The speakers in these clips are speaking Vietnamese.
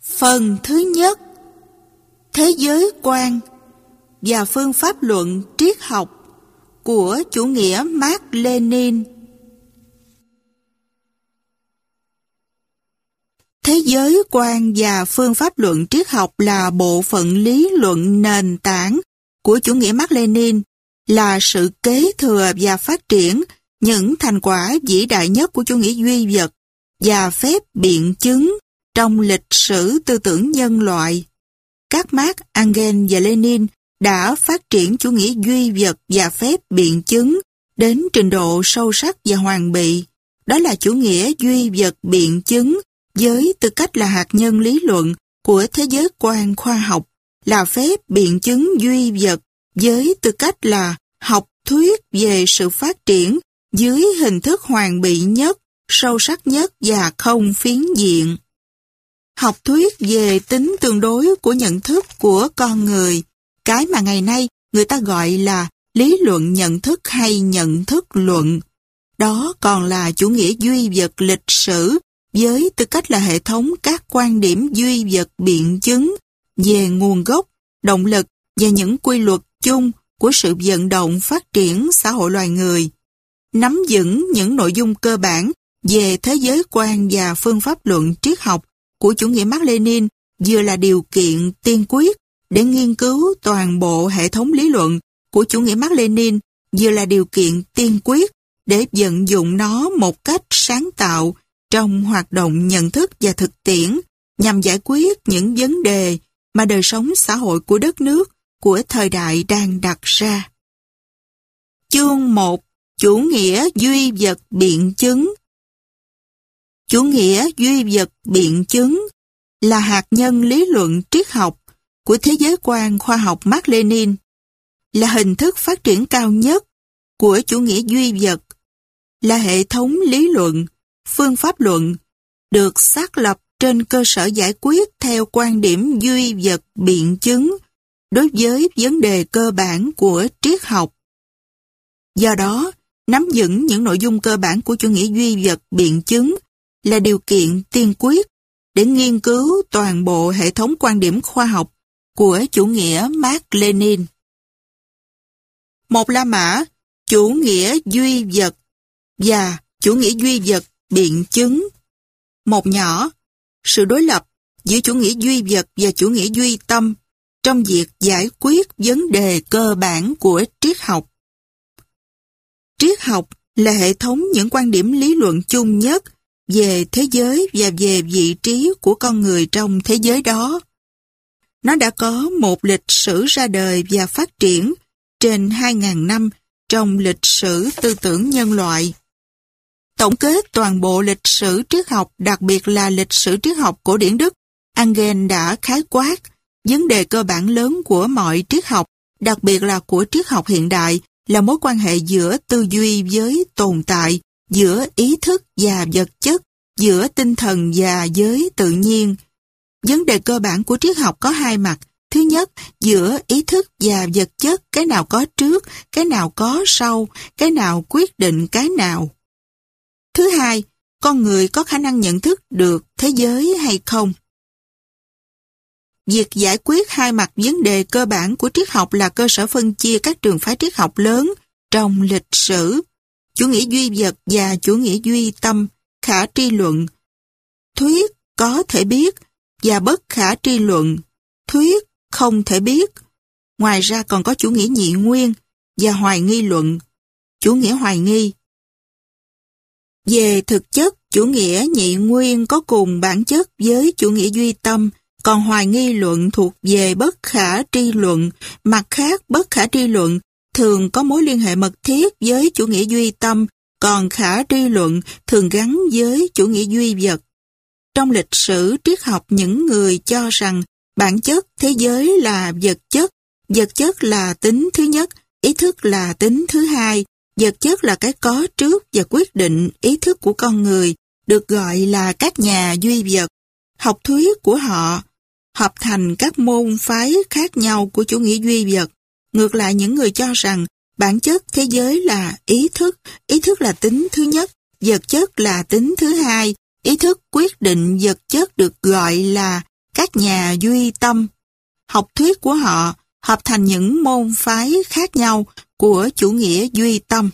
Phần thứ nhất: thế giới quan và phương pháp luận triết học của chủ nghĩa Mác Lênin. Thế giới quan và phương pháp luận triết học là bộ phận lý luận nền tảng của chủ nghĩa Mác Lênin, là sự kế thừa và phát triển những thành quả vĩ đại nhất của chủ nghĩa duy vật và phép biện chứng trong lịch sử tư tưởng nhân loại. Các Marx, Engels và Lenin đã phát triển chủ nghĩa duy vật và phép biện chứng đến trình độ sâu sắc và hoàn bị. Đó là chủ nghĩa duy vật biện chứng với tư cách là hạt nhân lý luận của thế giới quan khoa học, là phép biện chứng duy vật với tư cách là học thuyết về sự phát triển dưới hình thức hoàn bị nhất, sâu sắc nhất và không phiến diện. Học thuyết về tính tương đối của nhận thức của con người, cái mà ngày nay người ta gọi là lý luận nhận thức hay nhận thức luận. Đó còn là chủ nghĩa duy vật lịch sử với tư cách là hệ thống các quan điểm duy vật biện chứng về nguồn gốc, động lực và những quy luật chung của sự vận động phát triển xã hội loài người. Nắm vững những nội dung cơ bản về thế giới quan và phương pháp luận triết học của chủ nghĩa Mác Lênin vừa là điều kiện tiên quyết để nghiên cứu toàn bộ hệ thống lý luận của chủ nghĩa Mác Lênin, vừa là điều kiện tiên quyết để vận dụng nó một cách sáng tạo trong hoạt động nhận thức và thực tiễn nhằm giải quyết những vấn đề mà đời sống xã hội của đất nước, của thời đại đang đặt ra. Chương 1: chủ nghĩa duy vật biện chứng. Chủ nghĩa duy vật biện chứng là hạt nhân lý luận triết học của thế giới quan khoa học Mác Lênin, là hình thức phát triển cao nhất của chủ nghĩa duy vật, là hệ thống lý luận, phương pháp luận được xác lập trên cơ sở giải quyết theo quan điểm duy vật biện chứng đối với vấn đề cơ bản của triết học. Do đó, nắm vững những nội dung cơ bản của chủ nghĩa duy vật biện chứng là điều kiện tiên quyết để nghiên cứu toàn bộ hệ thống quan điểm khoa học của chủ nghĩa Mác Lênin. Một La Mã, chủ nghĩa duy vật và chủ nghĩa duy vật biện chứng. Một nhỏ, sự đối lập giữa chủ nghĩa duy vật và chủ nghĩa duy tâm trong việc giải quyết vấn đề cơ bản của triết học. Triết học là hệ thống những quan điểm lý luận chung nhất về thế giới và về vị trí của con người trong thế giới đó. Nó đã có một lịch sử ra đời và phát triển trên 2.000 năm trong lịch sử tư tưởng nhân loại. Tổng kết toàn bộ lịch sử triết học, đặc biệt là lịch sử triết học cổ điển Đức, Engels đã khái quát vấn đề cơ bản lớn của mọi triết học, đặc biệt là của triết học hiện đại, là mối quan hệ giữa tư duy với tồn tại, giữa ý thức và vật chất, giữa tinh thần và giới tự nhiên. Vấn đề cơ bản của triết học có hai mặt. Thứ nhất, giữa ý thức và vật chất, cái nào có trước, cái nào có sau, cái nào quyết định cái nào. Thứ hai, con người có khả năng nhận thức được thế giới hay không. Việc giải quyết hai mặt vấn đề cơ bản của triết học là cơ sở phân chia các trường phái triết học lớn trong lịch sử: chủ nghĩa duy vật và chủ nghĩa duy tâm, khả tri luận, thuyết có thể biết, và bất khả tri luận, thuyết không thể biết. Ngoài ra còn có chủ nghĩa nhị nguyên và hoài nghi luận, chủ nghĩa hoài nghi. Về thực chất, chủ nghĩa nhị nguyên có cùng bản chất với chủ nghĩa duy tâm, còn hoài nghi luận thuộc về bất khả tri luận. Mặt khác, bất khả tri luận thường có mối liên hệ mật thiết với chủ nghĩa duy tâm, còn khả tri luận thường gắn với chủ nghĩa duy vật. Trong lịch sử triết học, những người cho rằng bản chất thế giới là vật chất là tính thứ nhất, ý thức là tính thứ hai, vật chất là cái có trước và quyết định ý thức của con người, được gọi là các nhà duy vật. Học thuyết của họ hợp thành các môn phái khác nhau của chủ nghĩa duy vật. Ngược lại, những người cho rằng bản chất thế giới là ý thức là tính thứ nhất, vật chất là tính thứ hai, ý thức quyết định vật chất, được gọi là các nhà duy tâm. Học thuyết của họ hợp thành những môn phái khác nhau của chủ nghĩa duy tâm.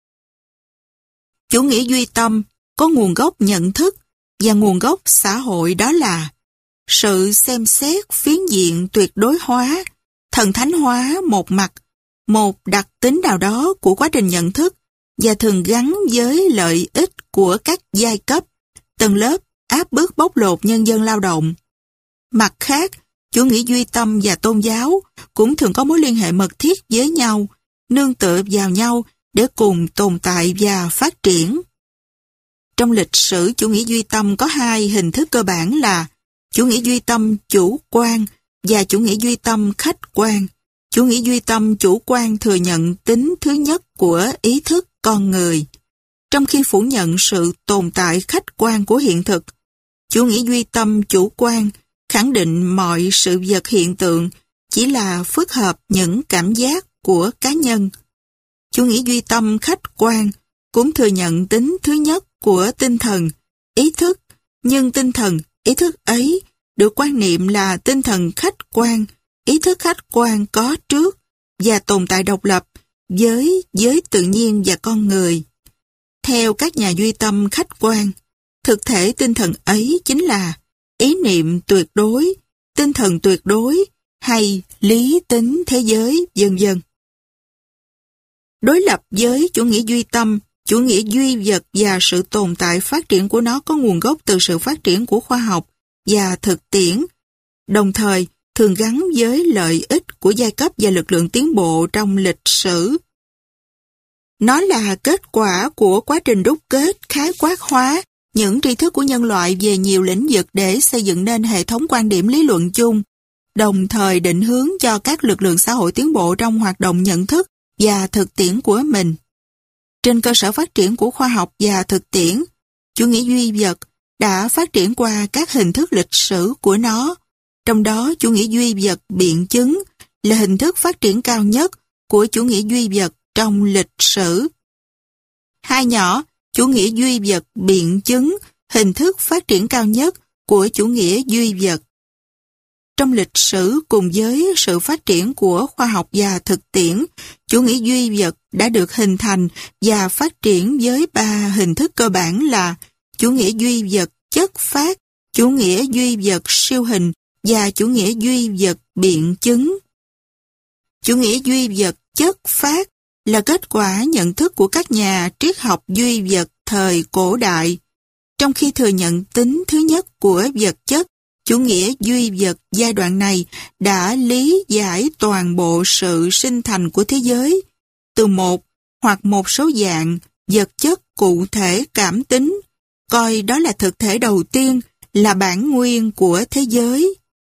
Chủ nghĩa duy tâm có nguồn gốc nhận thức và nguồn gốc xã hội, đó là sự xem xét phiến diện tuyệt đối hóa, thần thánh hóa một mặt, một đặc tính nào đó của quá trình nhận thức và thường gắn với lợi ích của các giai cấp, tầng lớp áp bức bóc lột nhân dân lao động. Mặt khác, chủ nghĩa duy tâm và tôn giáo cũng thường có mối liên hệ mật thiết với nhau, nương tựa vào nhau để cùng tồn tại và phát triển. Trong lịch sử chủ nghĩa duy tâm có hai hình thức cơ bản là chủ nghĩa duy tâm chủ quan và chủ nghĩa duy tâm khách quan. Chủ nghĩa duy tâm chủ quan thừa nhận tính thứ nhất của ý thức con người, trong khi phủ nhận sự tồn tại khách quan của hiện thực. Chủ nghĩa duy tâm chủ quan khẳng định mọi sự vật hiện tượng chỉ là phức hợp những cảm giác của cá nhân. Chủ nghĩa duy tâm khách quan cũng thừa nhận tính thứ nhất của tinh thần, ý thức, nhưng tinh thần, ý thức ấy được quan niệm là tinh thần khách quan, ý thức khách quan có trước và tồn tại độc lập với giới tự nhiên và con người. Theo các nhà duy tâm khách quan, thực thể tinh thần ấy chính là ý niệm tuyệt đối, tinh thần tuyệt đối hay lý tính thế giới, vân vân. Đối lập với chủ nghĩa duy tâm, chủ nghĩa duy vật và sự tồn tại phát triển của nó có nguồn gốc từ sự phát triển của khoa học và thực tiễn, đồng thời thường gắn với lợi ích của giai cấp và lực lượng tiến bộ trong lịch sử. Nó là kết quả của quá trình đúc kết, khái quát hóa những tri thức của nhân loại về nhiều lĩnh vực để xây dựng nên hệ thống quan điểm lý luận chung, đồng thời định hướng cho các lực lượng xã hội tiến bộ trong hoạt động nhận thức và thực tiễn của mình. Trên cơ sở phát triển của khoa học và thực tiễn, chủ nghĩa duy vật đã phát triển qua các hình thức lịch sử của nó, trong đó chủ nghĩa duy vật biện chứng là hình thức phát triển cao nhất của chủ nghĩa duy vật trong lịch sử. Hai nhỏ, chủ nghĩa duy vật biện chứng, hình thức phát triển cao nhất của chủ nghĩa duy vật. Trong lịch sử cùng với sự phát triển của khoa học và thực tiễn, chủ nghĩa duy vật đã được hình thành và phát triển với ba hình thức cơ bản là chủ nghĩa duy vật chất phát, chủ nghĩa duy vật siêu hình và chủ nghĩa duy vật biện chứng. Chủ nghĩa duy vật chất phát là kết quả nhận thức của các nhà triết học duy vật thời cổ đại. Trong khi thừa nhận tính thứ nhất của vật chất, chủ nghĩa duy vật giai đoạn này đã lý giải toàn bộ sự sinh thành của thế giới từ một hoặc một số dạng vật chất cụ thể cảm tính, coi đó là thực thể đầu tiên, là bản nguyên của thế giới.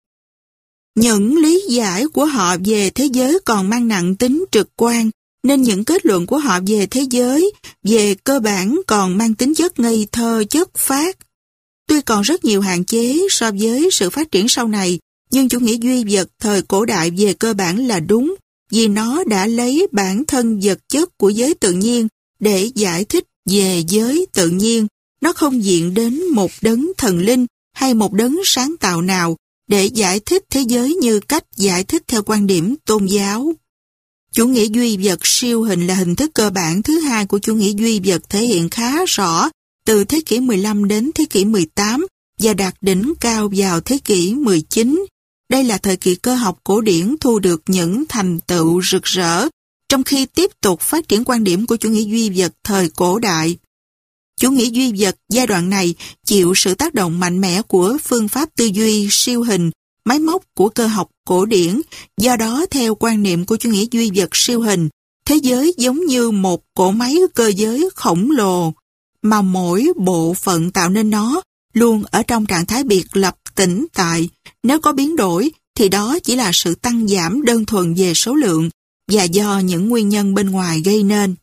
Những lý giải của họ về thế giới còn mang nặng tính trực quan, nên những kết luận của họ về thế giới, về cơ bản còn mang tính chất ngây thơ, chất phác. Tuy còn rất nhiều hạn chế so với sự phát triển sau này, nhưng chủ nghĩa duy vật thời cổ đại về cơ bản là đúng, vì nó đã lấy bản thân vật chất của giới tự nhiên để giải thích về giới tự nhiên. Nó không diện đến một đấng thần linh hay một đấng sáng tạo nào để giải thích thế giới như cách giải thích theo quan điểm tôn giáo. Chủ nghĩa duy vật siêu hình là hình thức cơ bản thứ hai của chủ nghĩa duy vật, thể hiện khá rõ từ thế kỷ 15 đến thế kỷ 18 và đạt đỉnh cao vào thế kỷ 19. Đây là thời kỳ cơ học cổ điển thu được những thành tựu rực rỡ, trong khi tiếp tục phát triển quan điểm của chủ nghĩa duy vật thời cổ đại. Chủ nghĩa duy vật giai đoạn này chịu sự tác động mạnh mẽ của phương pháp tư duy siêu hình, máy móc của cơ học cổ điển. Do đó, theo quan niệm của chủ nghĩa duy vật siêu hình, thế giới giống như một cỗ máy cơ giới khổng lồ, mà mỗi bộ phận tạo nên nó luôn ở trong trạng thái biệt lập tĩnh tại. Nếu có biến đổi, thì đó chỉ là sự tăng giảm đơn thuần về số lượng và do những nguyên nhân bên ngoài gây nên.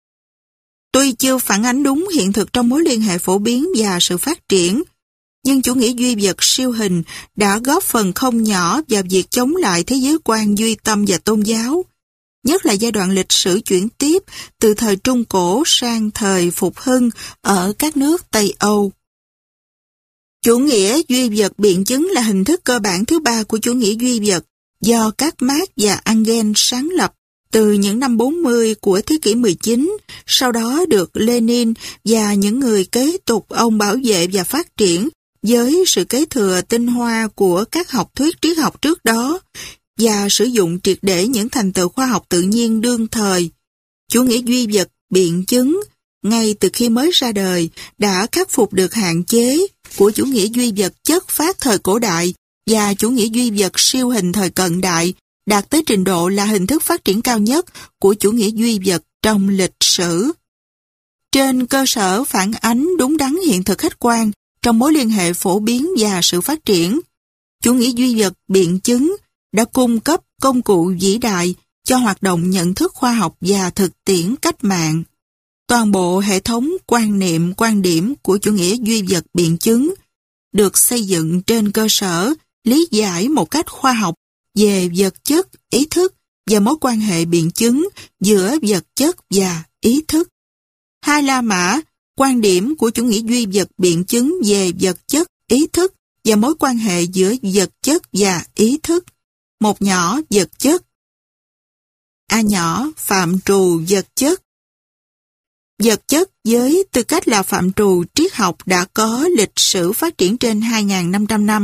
Tuy chưa phản ánh đúng hiện thực trong mối liên hệ phổ biến và sự phát triển, nhưng chủ nghĩa duy vật siêu hình đã góp phần không nhỏ vào việc chống lại thế giới quan duy tâm và tôn giáo, nhất là giai đoạn lịch sử chuyển tiếp từ thời Trung Cổ sang thời Phục Hưng ở các nước Tây Âu. Chủ nghĩa duy vật biện chứng là hình thức cơ bản thứ ba của chủ nghĩa duy vật do các Marx và Engels sáng lập từ những năm 40 của thế kỷ 19, sau đó được Lenin và những người kế tục ông bảo vệ và phát triển với sự kế thừa tinh hoa của các học thuyết triết học trước đó và sử dụng triệt để những thành tựu khoa học tự nhiên đương thời. Chủ nghĩa duy vật biện chứng ngay từ khi mới ra đời đã khắc phục được hạn chế của chủ nghĩa duy vật chất phát thời cổ đại và chủ nghĩa duy vật siêu hình thời cận đại, đạt tới trình độ là hình thức phát triển cao nhất của chủ nghĩa duy vật trong lịch sử. Trên cơ sở phản ánh đúng đắn hiện thực khách quan trong mối liên hệ phổ biến và sự phát triển, chủ nghĩa duy vật biện chứng đã cung cấp công cụ vĩ đại cho hoạt động nhận thức khoa học và thực tiễn cách mạng. Toàn bộ hệ thống quan niệm, quan điểm của chủ nghĩa duy vật biện chứng được xây dựng trên cơ sở lý giải một cách khoa học về vật chất, ý thức và mối quan hệ biện chứng giữa vật chất và ý thức. Hai La Mã, quan điểm của chủ nghĩa duy vật biện chứng về vật chất, ý thức và mối quan hệ giữa vật chất và ý thức. Một nhỏ vật chất. A nhỏ phạm trù vật chất. Vật chất với tư cách là phạm trù triết học đã có lịch sử phát triển trên 2.500 năm.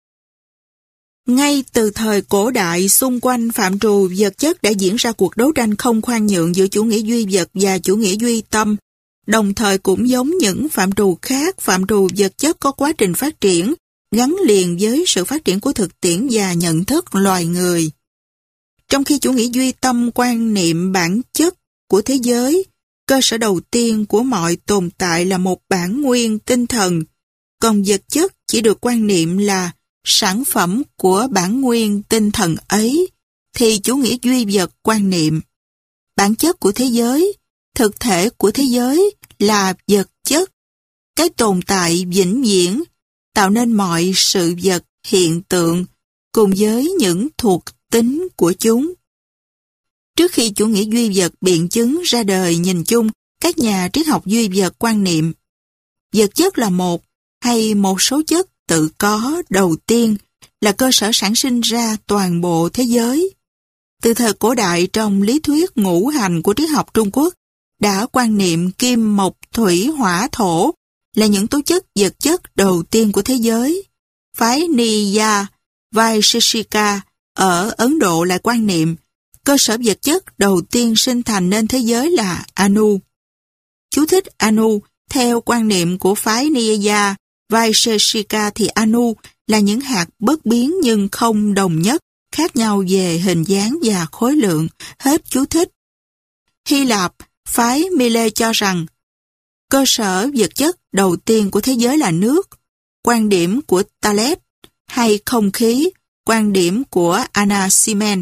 Ngay từ thời cổ đại, xung quanh phạm trù vật chất đã diễn ra cuộc đấu tranh không khoan nhượng giữa chủ nghĩa duy vật và chủ nghĩa duy tâm. Đồng thời cũng giống những phạm trù khác, phạm trù vật chất có quá trình phát triển, gắn liền với sự phát triển của thực tiễn và nhận thức loài người. Trong khi chủ nghĩa duy tâm quan niệm bản chất của thế giới, cơ sở đầu tiên của mọi tồn tại là một bản nguyên tinh thần, còn vật chất chỉ được quan niệm là sản phẩm của bản nguyên tinh thần ấy, thì chủ nghĩa duy vật quan niệm bản chất của thế giới, thực thể của thế giới là vật chất, cái tồn tại vĩnh viễn, tạo nên mọi sự vật, hiện tượng, cùng với những thuộc tính của chúng. Trước khi chủ nghĩa duy vật biện chứng ra đời, nhìn chung, các nhà triết học duy vật quan niệm vật chất là một hay một số chất tự có đầu tiên, là cơ sở sản sinh ra toàn bộ thế giới. Từ thời cổ đại, trong lý thuyết ngũ hành của triết học Trung Quốc, đã quan niệm kim, mộc, thủy, hỏa, thổ là những tố chất vật chất đầu tiên của thế giới. Phái Niya Vaisheshika ở Ấn Độ lại quan niệm cơ sở vật chất đầu tiên sinh thành nên thế giới là Anu. Chú thích Anu, theo quan niệm của phái Niya Vaisheshika thì Anu là những hạt bất biến nhưng không đồng nhất, khác nhau về hình dáng và khối lượng. Hết chú thích. Hy Lạp, phái Mile cho rằng cơ sở vật chất đầu tiên của thế giới là nước, quan điểm của Thales, hay không khí, quan điểm của Anaximen.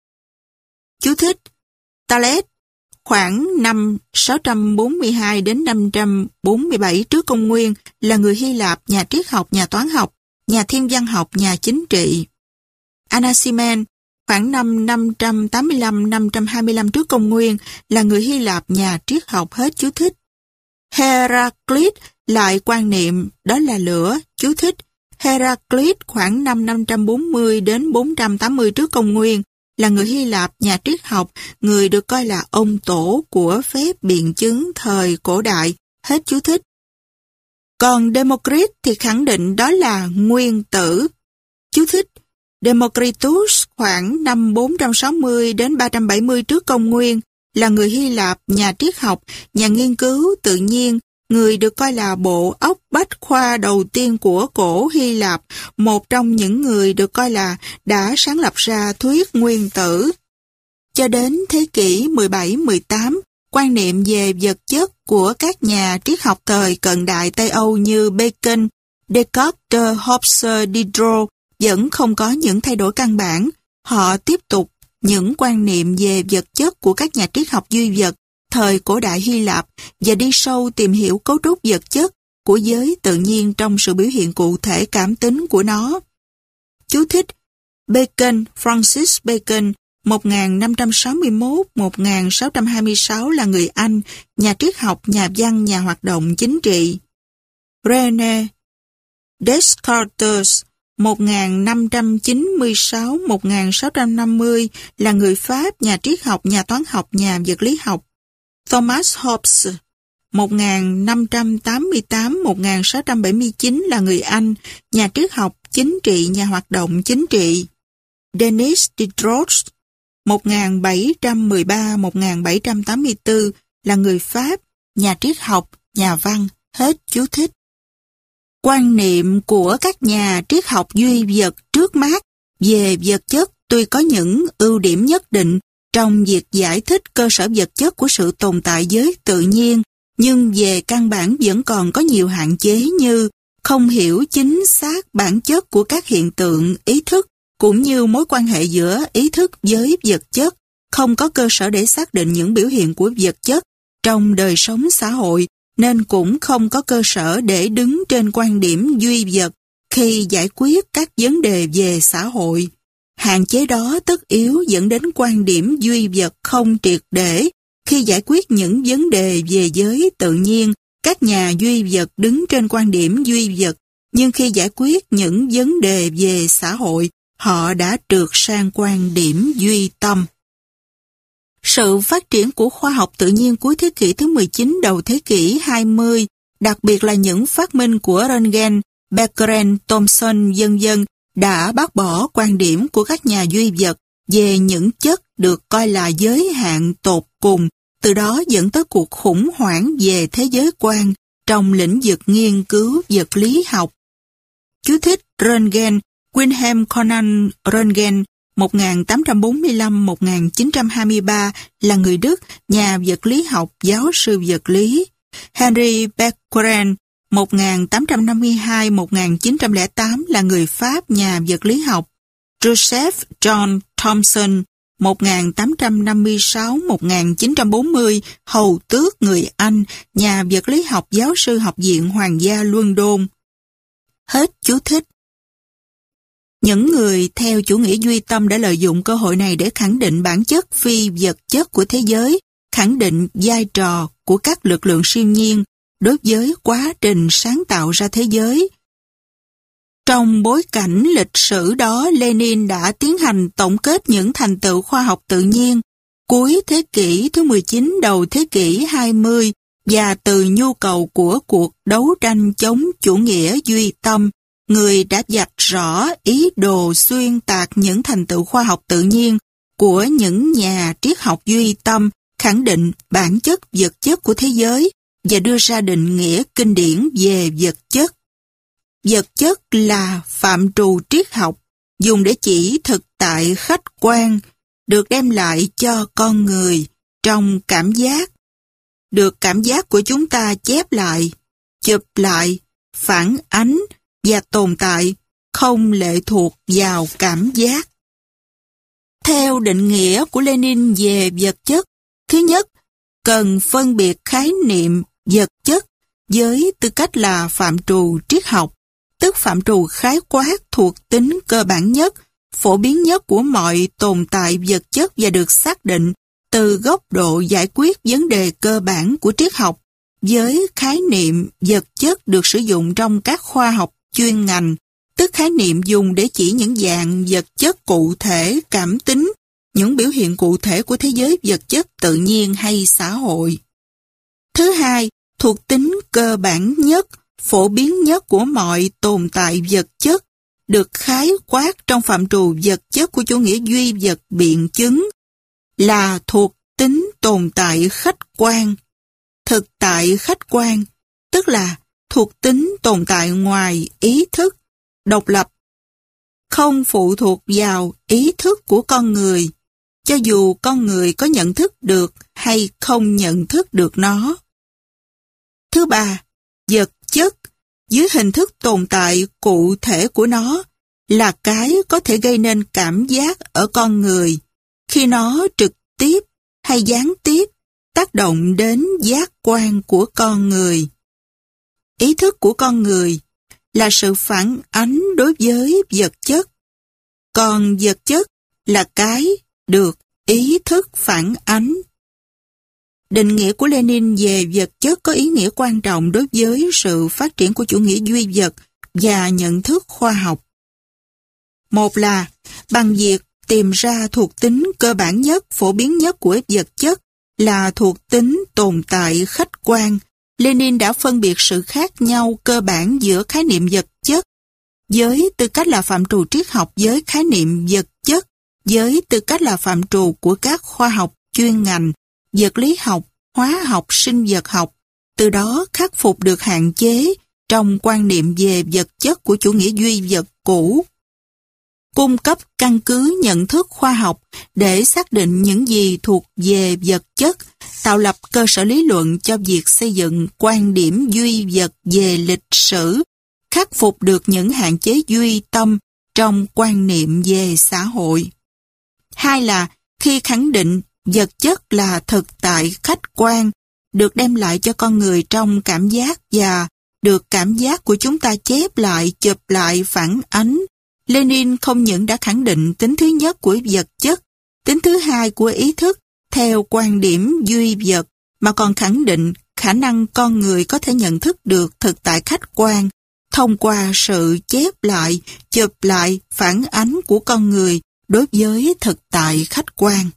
Chú thích: Thales khoảng năm 642 đến 547 trước công nguyên là người Hy Lạp, nhà triết học, nhà toán học, nhà thiên văn học, nhà chính trị. Anaximen khoảng năm 585-525 trước công nguyên là người Hy Lạp, nhà triết học. Hết chú thích. Heraclit lại quan niệm đó là lửa. Chú thích: Heraclit khoảng năm 540 đến 480 trước công nguyên là người Hy Lạp, nhà triết học, người được coi là ông tổ của phép biện chứng thời cổ đại. Hết chú thích. Còn Democritus thì khẳng định đó là nguyên tử. Chú thích: Democritus khoảng năm 460 đến 370 trước công nguyên là người Hy Lạp, nhà triết học, nhà nghiên cứu tự nhiên, người được coi là bộ óc bách khoa đầu tiên của cổ Hy Lạp, một trong những người được coi là đã sáng lập ra thuyết nguyên tử. Cho đến thế kỷ 17-18, quan niệm về vật chất của các nhà triết học thời cận đại Tây Âu như Bacon, Descartes, Hobbes, Diderot vẫn không có những thay đổi căn bản. Họ tiếp tục những quan niệm về vật chất của các nhà triết học duy vật thời cổ đại Hy Lạp và đi sâu tìm hiểu cấu trúc vật chất của giới tự nhiên trong sự biểu hiện cụ thể cảm tính của nó. Chú thích: Bacon, Francis Bacon, 1561-1626 là người Anh, nhà triết học, nhà văn, nhà hoạt động chính trị. René Descartes 1596-1650 là người Pháp, nhà triết học, nhà toán học, nhà vật lý học. Thomas Hobbes 1588-1679 là người Anh, nhà triết học, chính trị, nhà hoạt động chính trị. Denis Diderot 1713-1784 là người Pháp, nhà triết học, nhà văn. Hết chú thích. Quan niệm của các nhà triết học duy vật trước mắt về vật chất tuy có những ưu điểm nhất định trong việc giải thích cơ sở vật chất của sự tồn tại giới tự nhiên, nhưng về căn bản vẫn còn có nhiều hạn chế như không hiểu chính xác bản chất của các hiện tượng ý thức, cũng như mối quan hệ giữa ý thức với vật chất, không có cơ sở để xác định những biểu hiện của vật chất trong đời sống xã hội, nên cũng không có cơ sở để đứng trên quan điểm duy vật khi giải quyết các vấn đề về xã hội. Hạn chế đó tất yếu dẫn đến quan điểm duy vật không triệt để. Khi giải quyết những vấn đề về giới tự nhiên, các nhà duy vật đứng trên quan điểm duy vật, nhưng khi giải quyết những vấn đề về xã hội, họ đã trượt sang quan điểm duy tâm. Sự phát triển của khoa học tự nhiên cuối thế kỷ thứ 19 đầu thế kỷ 20, đặc biệt là những phát minh của Röntgen, Becquerel, Thomson v.v. đã bác bỏ quan điểm của các nhà duy vật về những chất được coi là giới hạn tột cùng, từ đó dẫn tới cuộc khủng hoảng về thế giới quan trong lĩnh vực nghiên cứu vật lý học. Chú thích Röntgen, Wilhelm Conrad Röntgen 1845-1923 là người Đức, nhà vật lý học, giáo sư vật lý. Henri Becquerel 1852-1908 là người Pháp, nhà vật lý học. Joseph John Thomson 1856-1940, hầu tước người Anh, nhà vật lý học, giáo sư Học viện Hoàng gia London. Hết chú thích. Những người theo chủ nghĩa duy tâm đã lợi dụng cơ hội này để khẳng định bản chất phi vật chất của thế giới, khẳng định vai trò của các lực lượng siêu nhiên đối với quá trình sáng tạo ra thế giới. Trong bối cảnh lịch sử đó, Lenin đã tiến hành tổng kết những thành tựu khoa học tự nhiên cuối thế kỷ thứ 19 đầu thế kỷ 20 và từ nhu cầu của cuộc đấu tranh chống chủ nghĩa duy tâm, người đã vạch rõ ý đồ xuyên tạc những thành tựu khoa học tự nhiên của những nhà triết học duy tâm, khẳng định bản chất vật chất của thế giới và đưa ra định nghĩa kinh điển về vật chất. Vật chất là phạm trù triết học dùng để chỉ thực tại khách quan được đem lại cho con người trong cảm giác, được cảm giác của chúng ta chép lại, chụp lại, phản ánh và tồn tại không lệ thuộc vào cảm giác. Theo định nghĩa của Lenin về vật chất, thứ nhất, cần phân biệt khái niệm vật chất với tư cách là phạm trù triết học, tức phạm trù khái quát thuộc tính cơ bản nhất, phổ biến nhất của mọi tồn tại vật chất và được xác định từ góc độ giải quyết vấn đề cơ bản của triết học, với khái niệm vật chất được sử dụng trong các khoa học chuyên ngành, tức khái niệm dùng để chỉ những dạng vật chất cụ thể, cảm tính, những biểu hiện cụ thể của thế giới vật chất tự nhiên hay xã hội. Thứ hai, thuộc tính cơ bản nhất, phổ biến nhất của mọi tồn tại vật chất, được khái quát trong phạm trù vật chất của chủ nghĩa duy vật biện chứng, là thuộc tính tồn tại khách quan. Thực tại khách quan, tức là thuộc tính tồn tại ngoài ý thức, độc lập, không phụ thuộc vào ý thức của con người, cho dù con người có nhận thức được hay không nhận thức được nó. Thứ ba, vật chất dưới hình thức tồn tại cụ thể của nó là cái có thể gây nên cảm giác ở con người khi nó trực tiếp hay gián tiếp tác động đến giác quan của con người. Ý thức của con người là sự phản ánh đối với vật chất, còn vật chất là cái được ý thức phản ánh. Định nghĩa của Lenin về vật chất có ý nghĩa quan trọng đối với sự phát triển của chủ nghĩa duy vật và nhận thức khoa học. Một là bằng việc tìm ra thuộc tính cơ bản nhất, phổ biến nhất của vật chất là thuộc tính tồn tại khách quan. Lenin đã phân biệt sự khác nhau cơ bản giữa khái niệm vật chất với tư cách là phạm trù triết học với khái niệm vật chất với tư cách là phạm trù của các khoa học chuyên ngành, vật lý học, hóa học, sinh vật học, từ đó khắc phục được hạn chế trong quan niệm về vật chất của chủ nghĩa duy vật cũ. Cung cấp căn cứ nhận thức khoa học để xác định những gì thuộc về vật chất, tạo lập cơ sở lý luận cho việc xây dựng quan điểm duy vật về lịch sử, khắc phục được những hạn chế duy tâm trong quan niệm về xã hội. Hai là khi khẳng định vật chất là thực tại khách quan, được đem lại cho con người trong cảm giác và được cảm giác của chúng ta chép lại, chụp lại, phản ánh, Lenin không những đã khẳng định tính thứ nhất của vật chất, tính thứ hai của ý thức theo quan điểm duy vật, mà còn khẳng định khả năng con người có thể nhận thức được thực tại khách quan thông qua sự chép lại, chụp lại, phản ánh của con người đối với thực tại khách quan.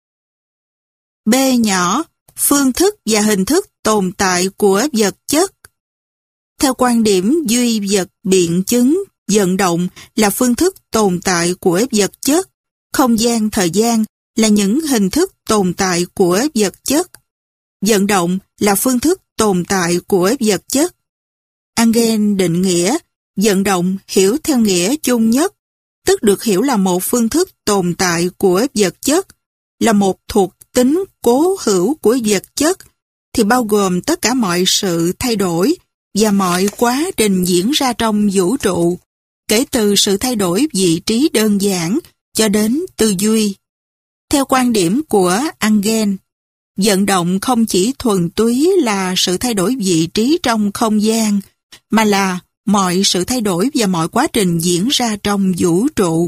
B nhỏ, phương thức và hình thức tồn tại của vật chất. Theo quan điểm duy vật biện chứng, vận động là phương thức tồn tại của vật chất, không gian, thời gian là những hình thức tồn tại của vật chất. Vận động là phương thức tồn tại của vật chất. Engel định nghĩa, vận động hiểu theo nghĩa chung nhất, tức được hiểu là một phương thức tồn tại của vật chất, là một thuộc tính cố hữu của vật chất, thì bao gồm tất cả mọi sự thay đổi và mọi quá trình diễn ra trong vũ trụ, kể từ sự thay đổi vị trí đơn giản cho đến tư duy. Theo quan điểm của Engel, vận động không chỉ thuần túy là sự thay đổi vị trí trong không gian, mà là mọi sự thay đổi và mọi quá trình diễn ra trong vũ trụ.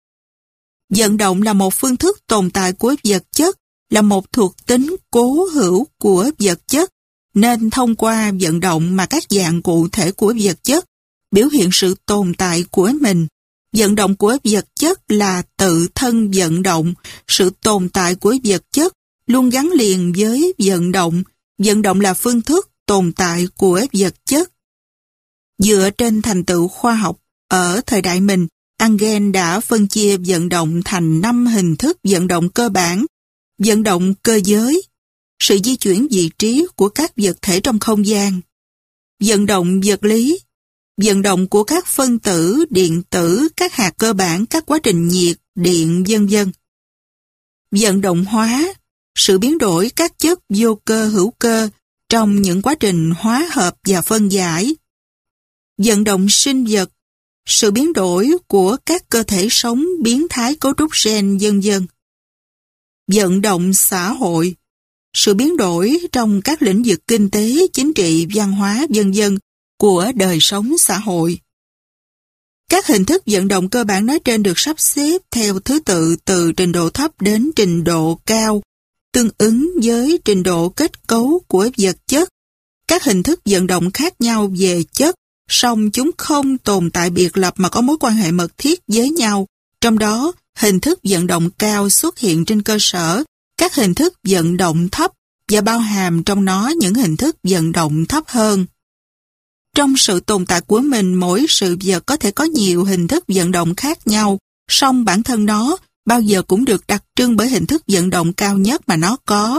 Vận động là một phương thức tồn tại của vật chất, là một thuộc tính cố hữu của vật chất, nên thông qua vận động mà các dạng cụ thể của vật chất biểu hiện sự tồn tại của mình. Vận động của vật chất là tự thân vận động, sự tồn tại của vật chất luôn gắn liền với vận động. Vận động là phương thức tồn tại của vật chất. Dựa trên thành tựu khoa học ở thời đại mình, Engel đã phân chia vận động thành 5 hình thức vận động cơ bản. Vận động cơ giới, sự di chuyển vị trí của các vật thể trong không gian. Vận động vật lý, vận động của các phân tử, điện tử, các hạt cơ bản, các quá trình nhiệt, điện, vân vân. Vận động hóa, sự biến đổi các chất vô cơ hữu cơ trong những quá trình hóa hợp và phân giải. Vận động sinh vật, sự biến đổi của các cơ thể sống, biến thái cấu trúc gen, vân vân. Vận động xã hội, sự biến đổi trong các lĩnh vực kinh tế, chính trị, văn hóa, vân vân của đời sống xã hội. Các hình thức vận động cơ bản nói trên được sắp xếp theo thứ tự từ trình độ thấp đến trình độ cao, tương ứng với trình độ kết cấu của vật chất. Các hình thức vận động khác nhau về chất, song chúng không tồn tại biệt lập mà có mối quan hệ mật thiết với nhau. Trong đó, hình thức vận động cao xuất hiện trên cơ sở các hình thức vận động thấp và bao hàm trong nó những hình thức vận động thấp hơn. Trong sự tồn tại của mình, mỗi sự vật có thể có nhiều hình thức vận động khác nhau, song bản thân nó bao giờ cũng được đặc trưng bởi hình thức vận động cao nhất mà nó có.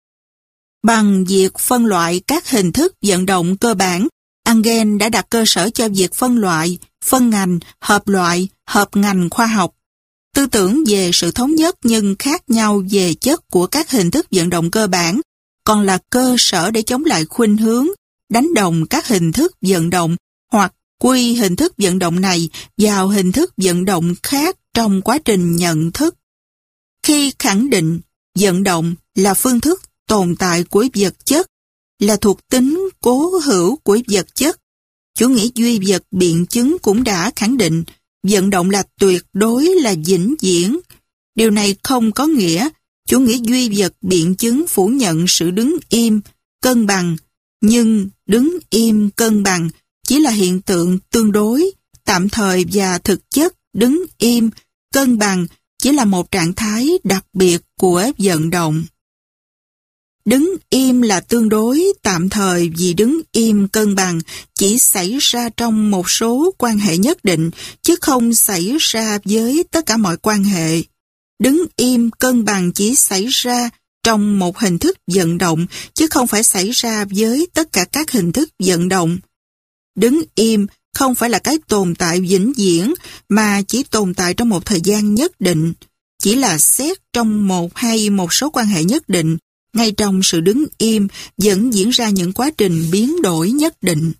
Bằng việc phân loại các hình thức vận động cơ bản, Engel đã đặt cơ sở cho việc phân loại, phân ngành, hợp loại, hợp ngành khoa học. Tư tưởng về sự thống nhất nhưng khác nhau về chất của các hình thức vận động cơ bản còn là cơ sở để chống lại khuynh hướng đánh đồng các hình thức vận động hoặc quy hình thức vận động này vào hình thức vận động khác trong quá trình nhận thức. Khi khẳng định vận động là phương thức tồn tại của vật chất, là thuộc tính cố hữu của vật chất, chủ nghĩa duy vật biện chứng cũng đã khẳng định vận động là tuyệt đối, là vĩnh viễn. Điều này không có nghĩa chủ nghĩa duy vật biện chứng phủ nhận sự đứng im, cân bằng, nhưng đứng im cân bằng chỉ là hiện tượng tương đối, tạm thời và thực chất, đứng im, cân bằng chỉ là một trạng thái đặc biệt của vận động. Đứng im là tương đối, tạm thời vì đứng im cân bằng chỉ xảy ra trong một số quan hệ nhất định, chứ không xảy ra với tất cả mọi quan hệ. Đứng im cân bằng chỉ xảy ra trong một hình thức vận động, chứ không phải xảy ra với tất cả các hình thức vận động. Đứng im không phải là cái tồn tại vĩnh viễn, mà chỉ tồn tại trong một thời gian nhất định, chỉ là xét trong một hay một số quan hệ nhất định. Ngay trong sự đứng im vẫn diễn ra những quá trình biến đổi nhất định.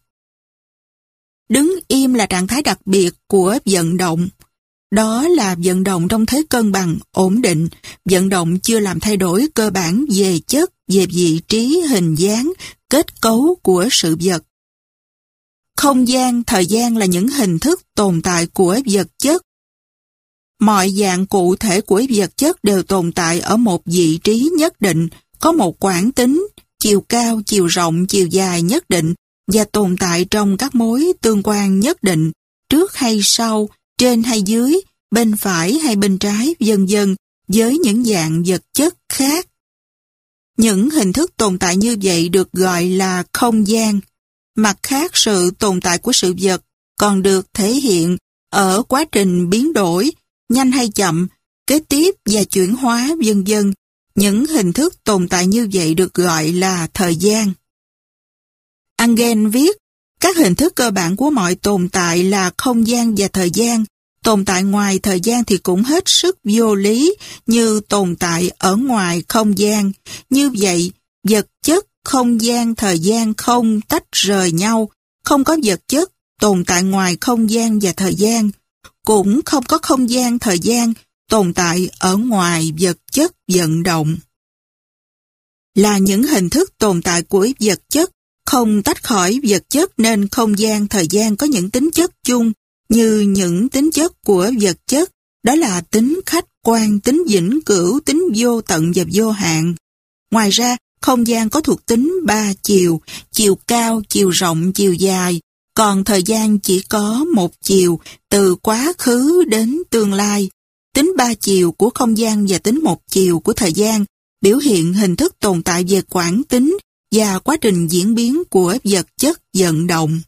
Đứng im là trạng thái đặc biệt của vận động. Đó là vận động trong thế cân bằng, ổn định, vận động chưa làm thay đổi cơ bản về chất, về vị trí, hình dáng, kết cấu của sự vật. Không gian, thời gian là những hình thức tồn tại của vật chất. Mọi dạng cụ thể của vật chất đều tồn tại ở một vị trí nhất định, có một quãng tính, chiều cao, chiều rộng, chiều dài nhất định và tồn tại trong các mối tương quan nhất định, trước hay sau, trên hay dưới, bên phải hay bên trái, vân vân, với những dạng vật chất khác. Những hình thức tồn tại như vậy được gọi là không gian. Mặt khác, sự tồn tại của sự vật còn được thể hiện ở quá trình biến đổi, nhanh hay chậm, kế tiếp và chuyển hóa, vân vân. Những hình thức tồn tại như vậy được gọi là thời gian. Engel viết, các hình thức cơ bản của mọi tồn tại là không gian và thời gian. Tồn tại ngoài thời gian thì cũng hết sức vô lý, như tồn tại ở ngoài không gian. Như vậy, vật chất, không gian, thời gian không tách rời nhau, không có vật chất tồn tại ngoài không gian và thời gian, cũng không có không gian, thời gian tồn tại ở ngoài vật chất vận động. Là những hình thức tồn tại của vật chất, không tách khỏi vật chất nên không gian, thời gian có những tính chất chung như những tính chất của vật chất, đó là tính khách quan, tính vĩnh cửu, tính vô tận và vô hạn. Ngoài ra, không gian có thuộc tính ba chiều, chiều cao, chiều rộng, chiều dài, còn thời gian chỉ có một chiều, từ quá khứ đến tương lai. Tính ba chiều của không gian và tính một chiều của thời gian biểu hiện hình thức tồn tại về quãng tính và quá trình diễn biến của vật chất vận động.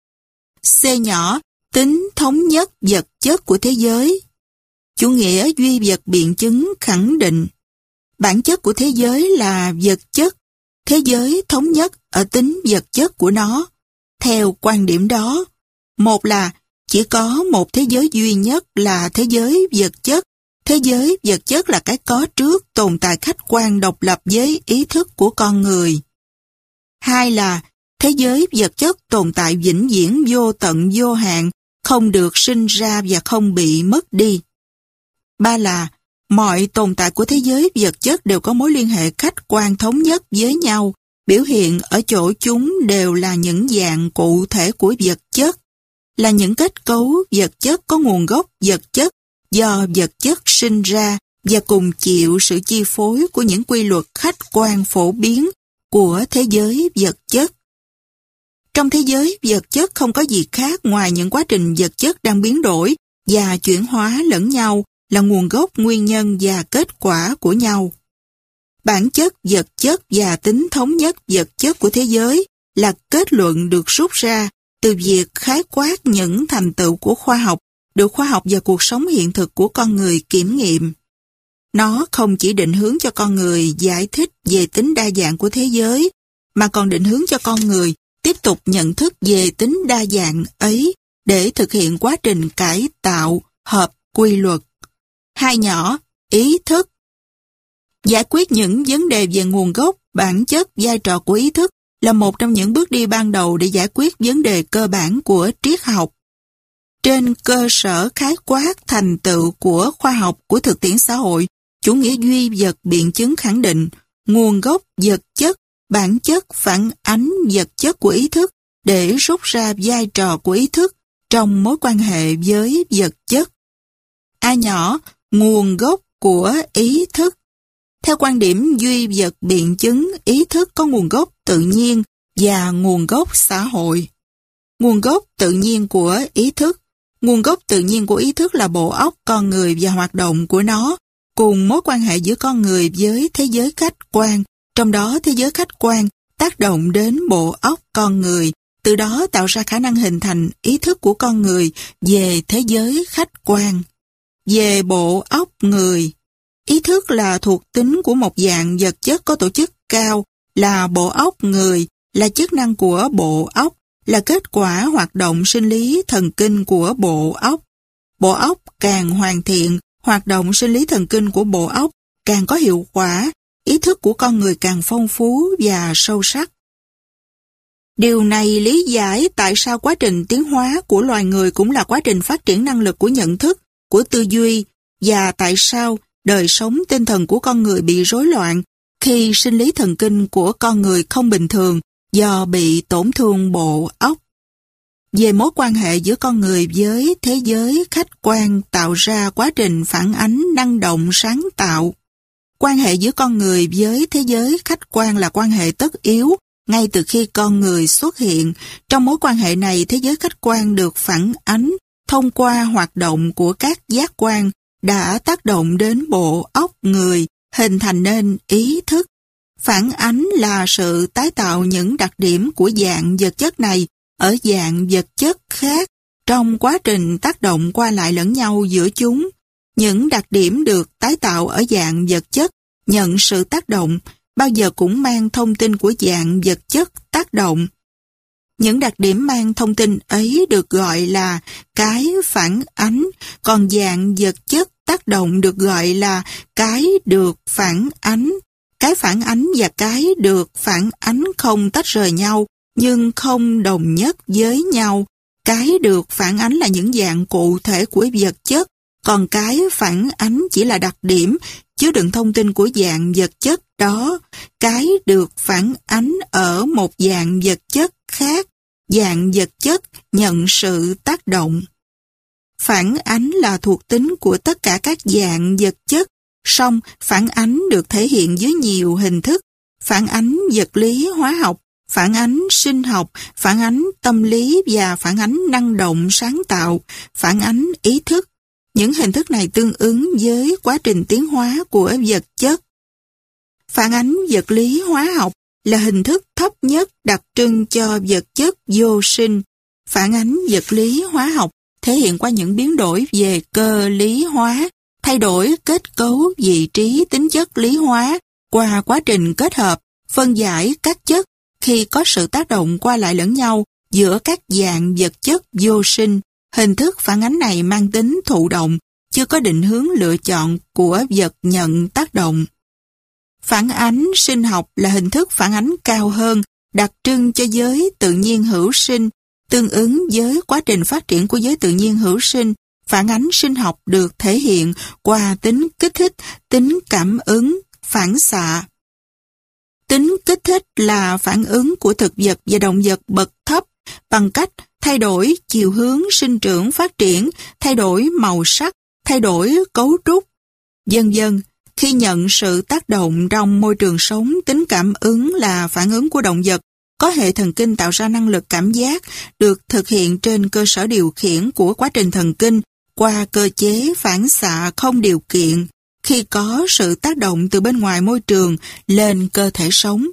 C nhỏ, tính thống nhất vật chất của thế giới. Chủ nghĩa duy vật biện chứng khẳng định bản chất của thế giới là vật chất, thế giới thống nhất ở tính vật chất của nó. Theo quan điểm đó, một là chỉ có một thế giới duy nhất là thế giới vật chất. Thế giới vật chất là cái có trước, tồn tại khách quan độc lập với ý thức của con người. Hai là thế giới vật chất tồn tại vĩnh viễn, vô tận, vô hạn, không được sinh ra và không bị mất đi. Ba là mọi tồn tại của thế giới vật chất đều có mối liên hệ khách quan thống nhất với nhau, biểu hiện ở chỗ chúng đều là những dạng cụ thể của vật chất, là những kết cấu vật chất có nguồn gốc vật chất, do vật chất sinh ra và cùng chịu sự chi phối của những quy luật khách quan phổ biến của thế giới vật chất. Trong thế giới vật chất không có gì khác ngoài những quá trình vật chất đang biến đổi và chuyển hóa lẫn nhau, là nguồn gốc, nguyên nhân và kết quả của nhau. Bản chất vật chất và tính thống nhất vật chất của thế giới là kết luận được rút ra từ việc khái quát những thành tựu của khoa học, được khoa học và cuộc sống hiện thực của con người kiểm nghiệm. Nó không chỉ định hướng cho con người giải thích về tính đa dạng của thế giới, mà còn định hướng cho con người tiếp tục nhận thức về tính đa dạng ấy để thực hiện quá trình cải tạo, hợp, quy luật. Hai nhỏ, ý thức. Giải quyết những vấn đề về nguồn gốc, bản chất, vai trò của ý thức là một trong những bước đi ban đầu để giải quyết vấn đề cơ bản của triết học. Trên cơ sở khái quát thành tựu của khoa học, của thực tiễn xã hội, chủ nghĩa duy vật biện chứng khẳng định nguồn gốc vật chất, bản chất phản ánh vật chất của ý thức để rút ra vai trò của ý thức trong mối quan hệ với vật chất. A nhỏ, nguồn gốc của ý thức. Theo quan điểm duy vật biện chứng, ý thức có nguồn gốc tự nhiên và nguồn gốc xã hội. Nguồn gốc tự nhiên của ý thức. Nguồn gốc tự nhiên của ý thức là bộ óc con người và hoạt động của nó, cùng mối quan hệ giữa con người với thế giới khách quan, trong đó thế giới khách quan tác động đến bộ óc con người, từ đó tạo ra khả năng hình thành ý thức của con người về thế giới khách quan. Về bộ óc người, ý thức là thuộc tính của một dạng vật chất có tổ chức cao, là bộ óc người, là chức năng của bộ óc, là kết quả hoạt động sinh lý thần kinh của bộ óc. Bộ óc càng hoàn thiện, hoạt động sinh lý thần kinh của bộ óc càng có hiệu quả, ý thức của con người càng phong phú và sâu sắc. Điều này lý giải tại sao quá trình tiến hóa của loài người cũng là quá trình phát triển năng lực của nhận thức, của tư duy, và tại sao đời sống tinh thần của con người bị rối loạn khi sinh lý thần kinh của con người không bình thường do bị tổn thương bộ óc. Về mối quan hệ giữa con người với thế giới khách quan tạo ra quá trình phản ánh năng động sáng tạo. Quan hệ giữa con người với thế giới khách quan là quan hệ tất yếu ngay từ khi con người xuất hiện. Trong mối quan hệ này, thế giới khách quan được phản ánh thông qua hoạt động của các giác quan đã tác động đến bộ óc người, hình thành nên ý thức. Phản ánh là sự tái tạo những đặc điểm của dạng vật chất này ở dạng vật chất khác trong quá trình tác động qua lại lẫn nhau giữa chúng. Những đặc điểm được tái tạo ở dạng vật chất nhận sự tác động bao giờ cũng mang thông tin của dạng vật chất tác động. Những đặc điểm mang thông tin ấy được gọi là cái phản ánh, còn dạng vật chất tác động được gọi là cái được phản ánh. Cái phản ánh và cái được phản ánh không tách rời nhau, nhưng không đồng nhất với nhau. Cái được phản ánh là những dạng cụ thể của vật chất, còn cái phản ánh chỉ là đặc điểm, chứa đựng thông tin của dạng vật chất đó. Cái được phản ánh ở một dạng vật chất khác, dạng vật chất nhận sự tác động. Phản ánh là thuộc tính của tất cả các dạng vật chất, song phản ánh được thể hiện dưới nhiều hình thức: phản ánh vật lý hóa học, phản ánh sinh học, phản ánh tâm lý và phản ánh năng động sáng tạo, phản ánh ý thức. Những hình thức này tương ứng với quá trình tiến hóa của vật chất. Phản ánh vật lý hóa học là hình thức thấp nhất đặc trưng cho vật chất vô sinh. Phản ánh vật lý hóa học thể hiện qua những biến đổi về cơ lý hóa, thay đổi kết cấu, vị trí, tính chất lý hóa qua quá trình kết hợp, phân giải các chất khi có sự tác động qua lại lẫn nhau giữa các dạng vật chất vô sinh. Hình thức phản ánh này mang tính thụ động, chưa có định hướng lựa chọn của vật nhận tác động. Phản ánh sinh học là hình thức phản ánh cao hơn, đặc trưng cho giới tự nhiên hữu sinh, tương ứng với quá trình phát triển của giới tự nhiên hữu sinh. Phản ánh sinh học được thể hiện qua tính kích thích, tính cảm ứng, phản xạ. Tính kích thích là phản ứng của thực vật và động vật bậc thấp bằng cách thay đổi chiều hướng sinh trưởng phát triển, thay đổi màu sắc, thay đổi cấu trúc, vân vân. Khi nhận sự tác động trong môi trường sống, tính cảm ứng là phản ứng của động vật, có hệ thần kinh tạo ra năng lực cảm giác, được thực hiện trên cơ sở điều khiển của quá trình thần kinh qua cơ chế phản xạ không điều kiện khi có sự tác động từ bên ngoài môi trường lên cơ thể sống.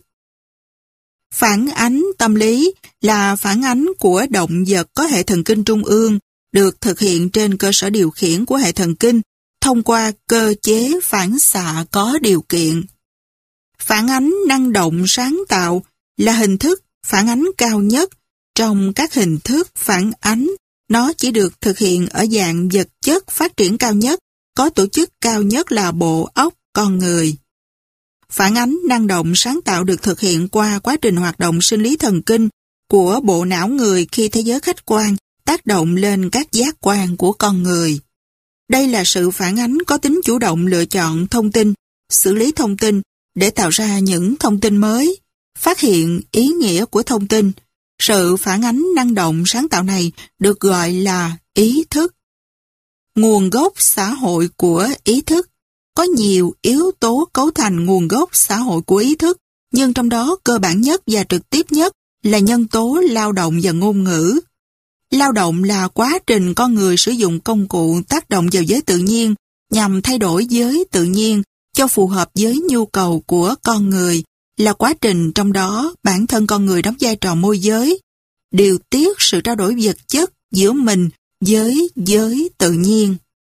Phản ánh tâm lý là phản ánh của động vật có hệ thần kinh trung ương, được thực hiện trên cơ sở điều khiển của hệ thần kinh thông qua cơ chế phản xạ có điều kiện. Phản ánh năng động sáng tạo là hình thức phản ánh cao nhất. Trong các hình thức phản ánh, nó chỉ được thực hiện ở dạng vật chất phát triển cao nhất, có tổ chức cao nhất là bộ óc con người. Phản ánh năng động sáng tạo được thực hiện qua quá trình hoạt động sinh lý thần kinh của bộ não người khi thế giới khách quan tác động lên các giác quan của con người. Đây là sự phản ánh có tính chủ động lựa chọn thông tin, xử lý thông tin để tạo ra những thông tin mới, phát hiện ý nghĩa của thông tin. Sự phản ánh năng động sáng tạo này được gọi là ý thức. Nguồn gốc xã hội của ý thức. Có nhiều yếu tố cấu thành nguồn gốc xã hội của ý thức, nhưng trong đó cơ bản nhất và trực tiếp nhất là nhân tố lao động và ngôn ngữ. Lao động là quá trình con người sử dụng công cụ tác động vào giới tự nhiên nhằm thay đổi giới tự nhiên cho phù hợp với nhu cầu của con người, là quá trình trong đó bản thân con người đóng vai trò môi giới, điều tiết sự trao đổi vật chất giữa mình với giới tự nhiên.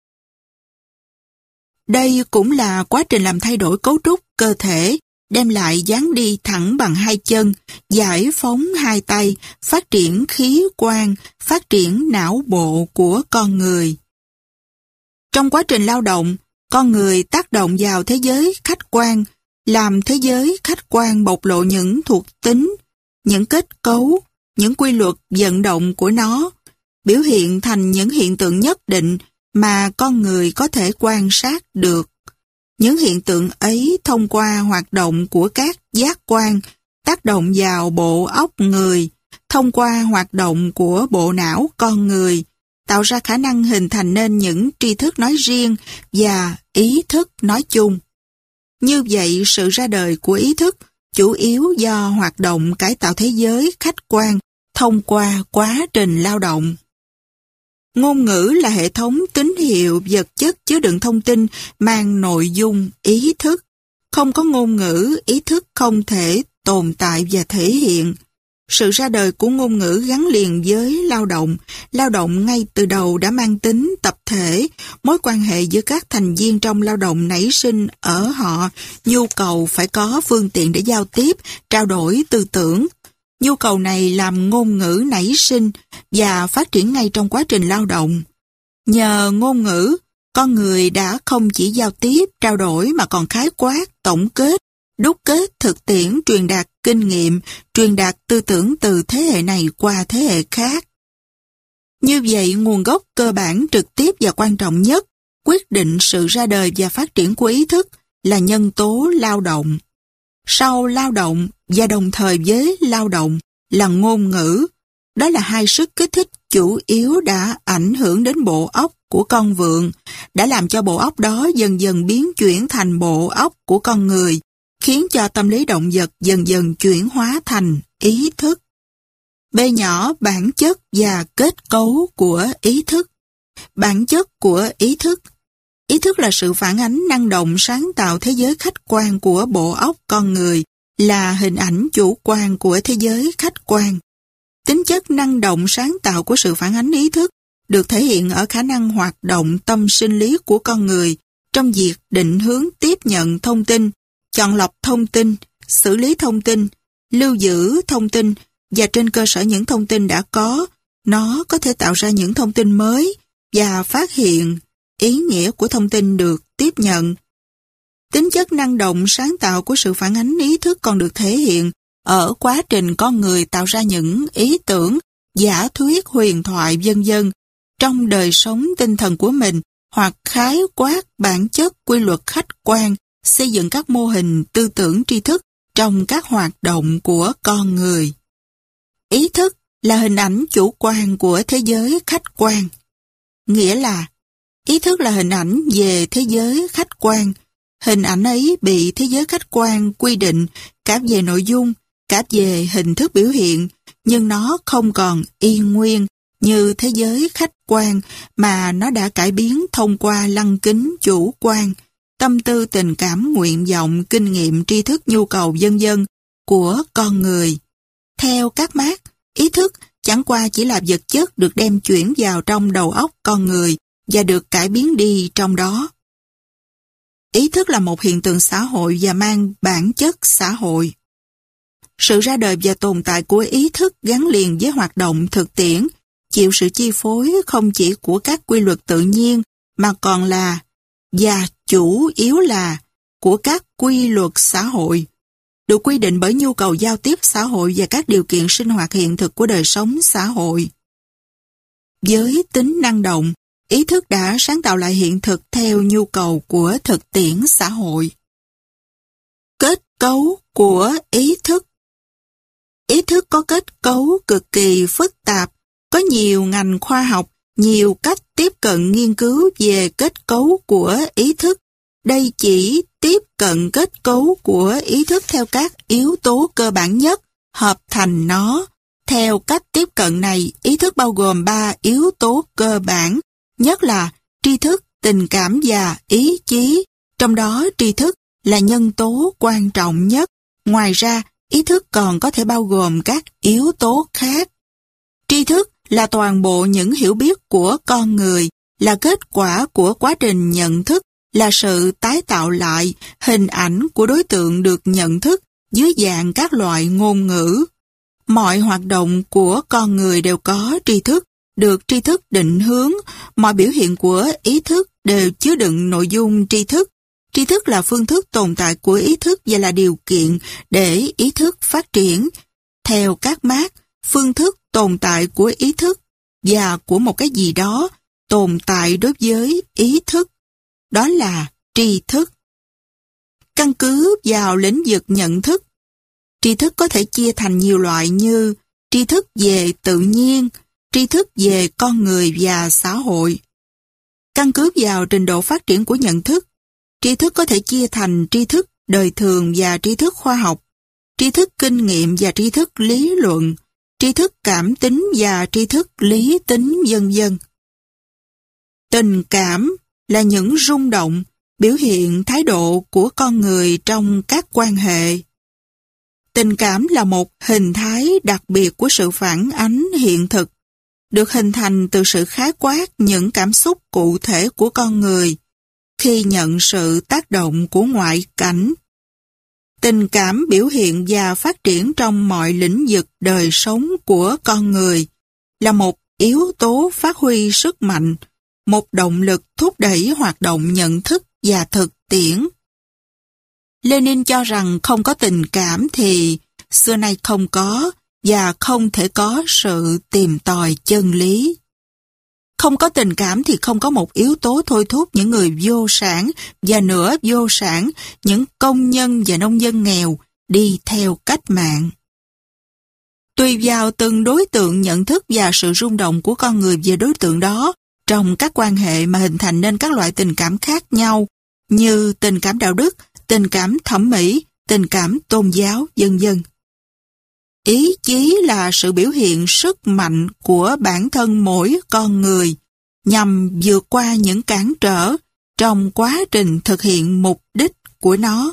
Đây cũng là quá trình làm thay đổi cấu trúc cơ thể, đem lại dáng đi thẳng bằng hai chân, giải phóng hai tay, phát triển khí quan, phát triển não bộ của con người. Trong quá trình lao động, con người tác động vào thế giới khách quan, làm thế giới khách quan bộc lộ những thuộc tính, những kết cấu, những quy luật vận động của nó, biểu hiện thành những hiện tượng nhất định mà con người có thể quan sát được. Những hiện tượng ấy thông qua hoạt động của các giác quan tác động vào bộ óc người, thông qua hoạt động của bộ não con người, tạo ra khả năng hình thành nên những tri thức nói riêng và ý thức nói chung. Như vậy, sự ra đời của ý thức chủ yếu do hoạt động cải tạo thế giới khách quan thông qua quá trình lao động. Ngôn ngữ là hệ thống tín hiệu vật chất chứa đựng thông tin mang nội dung ý thức. Không có ngôn ngữ, ý thức không thể tồn tại và thể hiện. Sự ra đời của ngôn ngữ gắn liền với lao động ngay từ đầu đã mang tính tập thể, mối quan hệ giữa các thành viên trong lao động nảy sinh ở họ, nhu cầu phải có phương tiện để giao tiếp, trao đổi tư tưởng. Nhu cầu này làm ngôn ngữ nảy sinh và phát triển ngay trong quá trình lao động. Nhờ ngôn ngữ, con người đã không chỉ giao tiếp, trao đổi mà còn khái quát, tổng kết, đúc kết thực tiễn, truyền đạt kinh nghiệm, truyền đạt tư tưởng từ thế hệ này qua thế hệ khác. Như vậy, nguồn gốc cơ bản trực tiếp và quan trọng nhất quyết định sự ra đời và phát triển của ý thức là nhân tố lao động. Sau lao động và đồng thời với lao động là ngôn ngữ. Đó là hai sức kích thích chủ yếu đã ảnh hưởng đến bộ óc của con vượn, đã làm cho bộ óc đó dần dần biến chuyển thành bộ óc của con người, khiến cho tâm lý động vật dần dần chuyển hóa thành ý thức. B nhỏ, bản chất và kết cấu của ý thức. Bản chất của ý thức. Ý thức là sự phản ánh năng động sáng tạo thế giới khách quan của bộ óc con người, là hình ảnh chủ quan của thế giới khách quan. Tính chất năng động sáng tạo của sự phản ánh ý thức được thể hiện ở khả năng hoạt động tâm sinh lý của con người trong việc định hướng tiếp nhận thông tin, chọn lọc thông tin, xử lý thông tin, lưu giữ thông tin, và trên cơ sở những thông tin đã có, nó có thể tạo ra những thông tin mới và phát hiện ý nghĩa của thông tin được tiếp nhận. Tính chất năng động sáng tạo của sự phản ánh ý thức còn được thể hiện ở quá trình con người tạo ra những ý tưởng, giả thuyết, huyền thoại vân vân trong đời sống tinh thần của mình, hoặc khái quát bản chất quy luật khách quan, xây dựng các mô hình tư tưởng tri thức trong các hoạt động của con người. Ý thức là hình ảnh chủ quan của thế giới khách quan. Nghĩa là, ý thức là hình ảnh về thế giới khách quan. Hình ảnh ấy bị thế giới khách quan quy định cả về nội dung, cả về hình thức biểu hiện, nhưng nó không còn y nguyên như thế giới khách quan mà nó đã cải biến thông qua lăng kính chủ quan, tâm tư tình cảm, nguyện vọng, kinh nghiệm, tri thức, nhu cầu vân vân của con người. Theo các Mác, ý thức chẳng qua chỉ là vật chất được đem chuyển vào trong đầu óc con người và được cải biến đi trong đó. Ý thức là một hiện tượng xã hội và mang bản chất xã hội. Sự ra đời và tồn tại của ý thức gắn liền với hoạt động thực tiễn, chịu sự chi phối không chỉ của các quy luật tự nhiên mà còn là, và chủ yếu là, của các quy luật xã hội, được quy định bởi nhu cầu giao tiếp xã hội và các điều kiện sinh hoạt hiện thực của đời sống xã hội. Với tính năng động, ý thức đã sáng tạo lại hiện thực theo nhu cầu của thực tiễn xã hội. Kết cấu của ý thức. Ý thức có kết cấu cực kỳ phức tạp, có nhiều ngành khoa học, nhiều cách tiếp cận nghiên cứu về kết cấu của ý thức. Đây chỉ tiếp cận kết cấu của ý thức theo các yếu tố cơ bản nhất, hợp thành nó, Theo cách tiếp cận này, ý thức bao gồm 3 yếu tố cơ bản, nhất là tri thức, tình cảm và ý chí. Trong đó tri thức là nhân tố quan trọng nhất. Ngoài ra, ý thức còn có thể bao gồm các yếu tố khác. Tri thức là toàn bộ những hiểu biết của con người, là kết quả của quá trình nhận thức, là sự tái tạo lại hình ảnh của đối tượng được nhận thức dưới dạng các loại ngôn ngữ. Mọi hoạt động của con người đều có tri thức, được tri thức định hướng, mọi biểu hiện của ý thức đều chứa đựng nội dung tri thức. Tri thức là phương thức tồn tại của ý thức và là điều kiện để ý thức phát triển. Theo các Mác, phương thức tồn tại của ý thức và của một cái gì đó tồn tại đối với ý thức. Đó là tri thức. Căn cứ vào lĩnh vực nhận thức, tri thức có thể chia thành nhiều loại như tri thức về tự nhiên, tri thức về con người và xã hội. Căn cứ vào trình độ phát triển của nhận thức, tri thức có thể chia thành tri thức đời thường và tri thức khoa học, tri thức kinh nghiệm và tri thức lý luận, tri thức cảm tính và tri thức lý tính, vân vân. Tình cảm là những rung động, biểu hiện thái độ của con người trong các quan hệ. Tình cảm là một hình thái đặc biệt của sự phản ánh hiện thực, được hình thành từ sự khái quát những cảm xúc cụ thể của con người khi nhận sự tác động của ngoại cảnh. Tình cảm biểu hiện và phát triển trong mọi lĩnh vực đời sống của con người là một yếu tố phát huy sức mạnh, một động lực thúc đẩy hoạt động nhận thức và thực tiễn. Lenin cho rằng không có tình cảm thì xưa nay không có và không thể có sự tìm tòi chân lý. Không có tình cảm thì không có một yếu tố thôi thúc những người vô sản và nửa vô sản, những công nhân và nông dân nghèo đi theo cách mạng. Tùy vào từng đối tượng nhận thức và sự rung động của con người về đối tượng đó, trong các quan hệ mà hình thành nên các loại tình cảm khác nhau như tình cảm đạo đức, tình cảm thẩm mỹ, tình cảm tôn giáo, vân vân. Ý chí là sự biểu hiện sức mạnh của bản thân mỗi con người nhằm vượt qua những cản trở trong quá trình thực hiện mục đích của nó.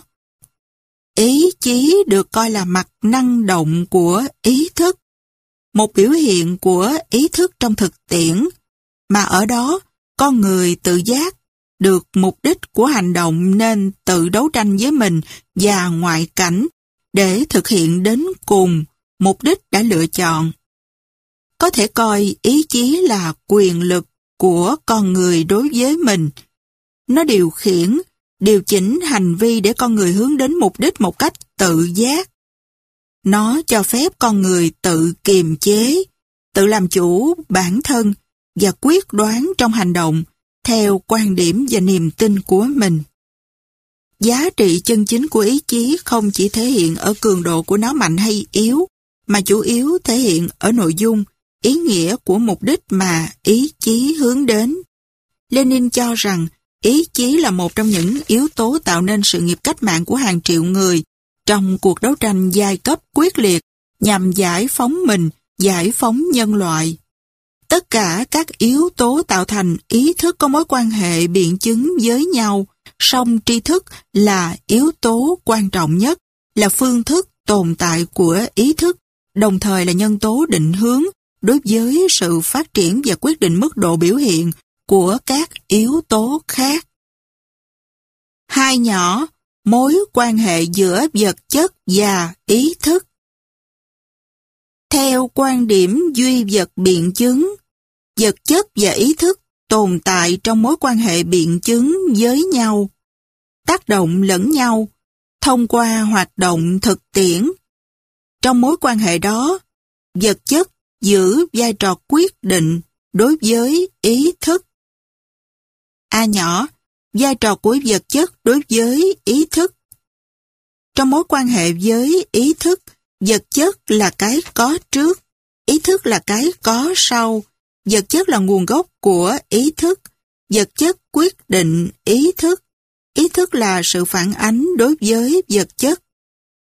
Ý chí được coi là mặt năng động của ý thức, một biểu hiện của ý thức trong thực tiễn, mà ở đó con người tự giác được mục đích của hành động nên tự đấu tranh với mình và ngoại cảnh để thực hiện đến cùng mục đích đã lựa chọn. Có thể coi ý chí là quyền lực của con người đối với mình. Nó điều khiển, điều chỉnh hành vi để con người hướng đến mục đích một cách tự giác. Nó cho phép con người tự kiềm chế, tự làm chủ bản thân và quyết đoán trong hành động theo quan điểm và niềm tin của mình. Giá trị chân chính của ý chí không chỉ thể hiện ở cường độ của nó mạnh hay yếu, mà chủ yếu thể hiện ở nội dung, ý nghĩa của mục đích mà ý chí hướng đến. Lenin cho rằng ý chí là một trong những yếu tố tạo nên sự nghiệp cách mạng của hàng triệu người trong cuộc đấu tranh giai cấp quyết liệt nhằm giải phóng mình, giải phóng nhân loại. Tất cả các yếu tố tạo thành ý thức có mối quan hệ biện chứng với nhau, song tri thức là yếu tố quan trọng nhất, là phương thức tồn tại của ý thức, đồng thời là nhân tố định hướng đối với sự phát triển và quyết định mức độ biểu hiện của các yếu tố khác. Hai nhỏ, mối quan hệ giữa vật chất và ý thức. Theo quan điểm duy vật biện chứng, vật chất và ý thức tồn tại trong mối quan hệ biện chứng với nhau, tác động lẫn nhau, thông qua hoạt động thực tiễn. Trong mối quan hệ đó, vật chất giữ vai trò quyết định đối với ý thức. A nhỏ, vai trò của vật chất đối với ý thức. Trong mối quan hệ với ý thức, vật chất là cái có trước, ý thức là cái có sau. Vật chất là nguồn gốc của ý thức, vật chất quyết định ý thức là sự phản ánh đối với vật chất.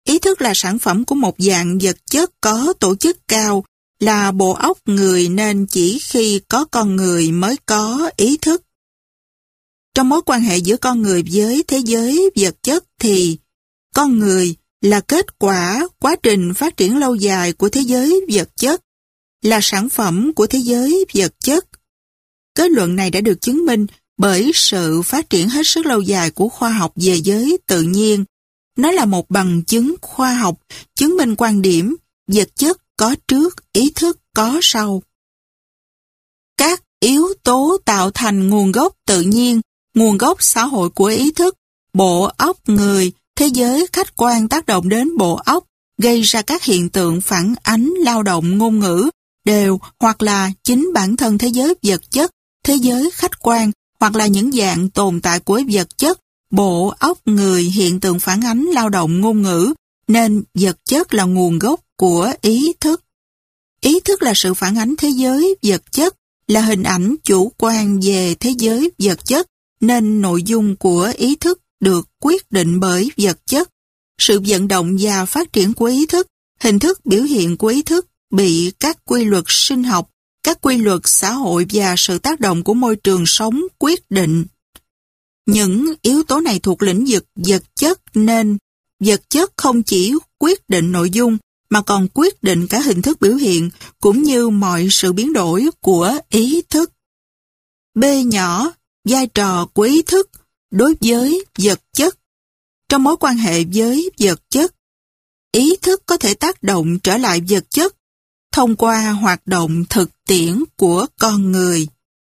Ý thức là sản phẩm của một dạng vật chất có tổ chức cao, là bộ óc người nên chỉ khi có con người mới có ý thức. Trong mối quan hệ giữa con người với thế giới vật chất thì con người là kết quả quá trình phát triển lâu dài của thế giới vật chất, là sản phẩm của thế giới vật chất. Kết luận này đã được chứng minh bởi sự phát triển hết sức lâu dài của khoa học về giới tự nhiên. Nó là một bằng chứng khoa học chứng minh quan điểm vật chất có trước, ý thức có sau. Các yếu tố tạo thành nguồn gốc tự nhiên, nguồn gốc xã hội của ý thức, bộ óc người, thế giới khách quan tác động đến bộ óc, gây ra các hiện tượng phản ánh lao động ngôn ngữ, đều hoặc là chính bản thân thế giới vật chất, thế giới khách quan, hoặc là những dạng tồn tại của vật chất, bộ óc người hiện tượng phản ánh lao động ngôn ngữ, nên vật chất là nguồn gốc của ý thức. Ý thức là sự phản ánh thế giới vật chất, là hình ảnh chủ quan về thế giới vật chất, nên nội dung của ý thức được quyết định bởi vật chất. Sự vận động và phát triển của ý thức, hình thức biểu hiện của ý thức bị các quy luật sinh học, các quy luật xã hội và sự tác động của môi trường sống quyết định. Những yếu tố này thuộc lĩnh vực vật chất nên vật chất không chỉ quyết định nội dung mà còn quyết định cả hình thức biểu hiện cũng như mọi sự biến đổi của ý thức. B nhỏ, vai trò của ý thức đối với vật chất. Trong mối quan hệ với vật chất, ý thức có thể tác động trở lại vật chất thông qua hoạt động thực tiễn của con người.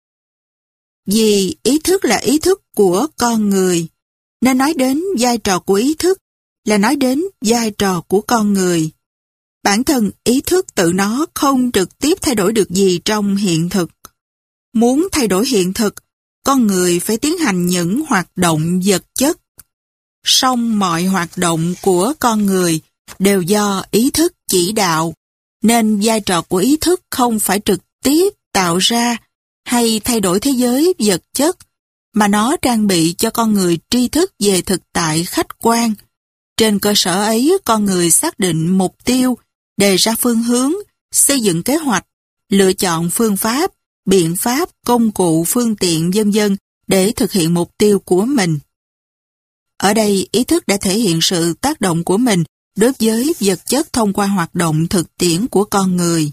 Vì ý thức là ý thức của con người, nên nói đến vai trò của ý thức là nói đến vai trò của con người. Bản thân ý thức tự nó không trực tiếp thay đổi được gì trong hiện thực. Muốn thay đổi hiện thực, con người phải tiến hành những hoạt động vật chất. Song mọi hoạt động của con người đều do ý thức chỉ đạo, nên vai trò của ý thức không phải trực tiếp tạo ra hay thay đổi thế giới vật chất, mà nó trang bị cho con người tri thức về thực tại khách quan. Trên cơ sở ấy, con người xác định mục tiêu, đề ra phương hướng, xây dựng kế hoạch, lựa chọn phương pháp, biện pháp, công cụ, phương tiện v.v. để thực hiện mục tiêu của mình. Ở đây, ý thức đã thể hiện sự tác động của mình đối với vật chất thông qua hoạt động thực tiễn của con người.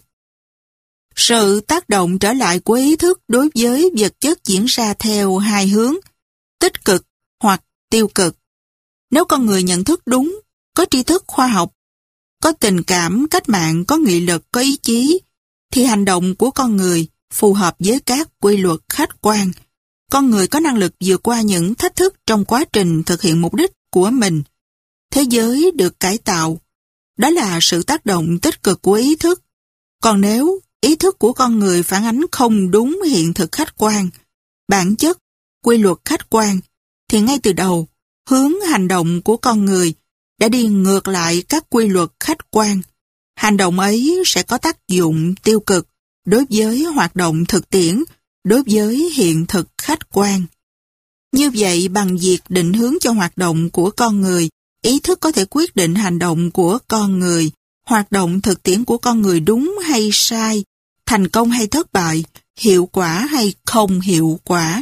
Sự tác động trở lại của ý thức đối với vật chất diễn ra theo hai hướng, tích cực hoặc tiêu cực. Nếu con người nhận thức đúng, có tri thức khoa học, có tình cảm cách mạng, có nghị lực, có ý chí, thì hành động của con người phù hợp với các quy luật khách quan. Con người có năng lực vượt qua những thách thức trong quá trình thực hiện mục đích của mình. Thế giới được cải tạo. Đó là sự tác động tích cực của ý thức. Còn nếu ý thức của con người phản ánh không đúng hiện thực khách quan, bản chất, quy luật khách quan, thì ngay từ đầu, hướng hành động của con người đã đi ngược lại các quy luật khách quan. Hành động ấy sẽ có tác dụng tiêu cực đối với hoạt động thực tiễn, đối với hiện thực khách quan. Như vậy, bằng việc định hướng cho hoạt động của con người, ý thức có thể quyết định hành động của con người, hoạt động thực tiễn của con người đúng hay sai, thành công hay thất bại, hiệu quả hay không hiệu quả.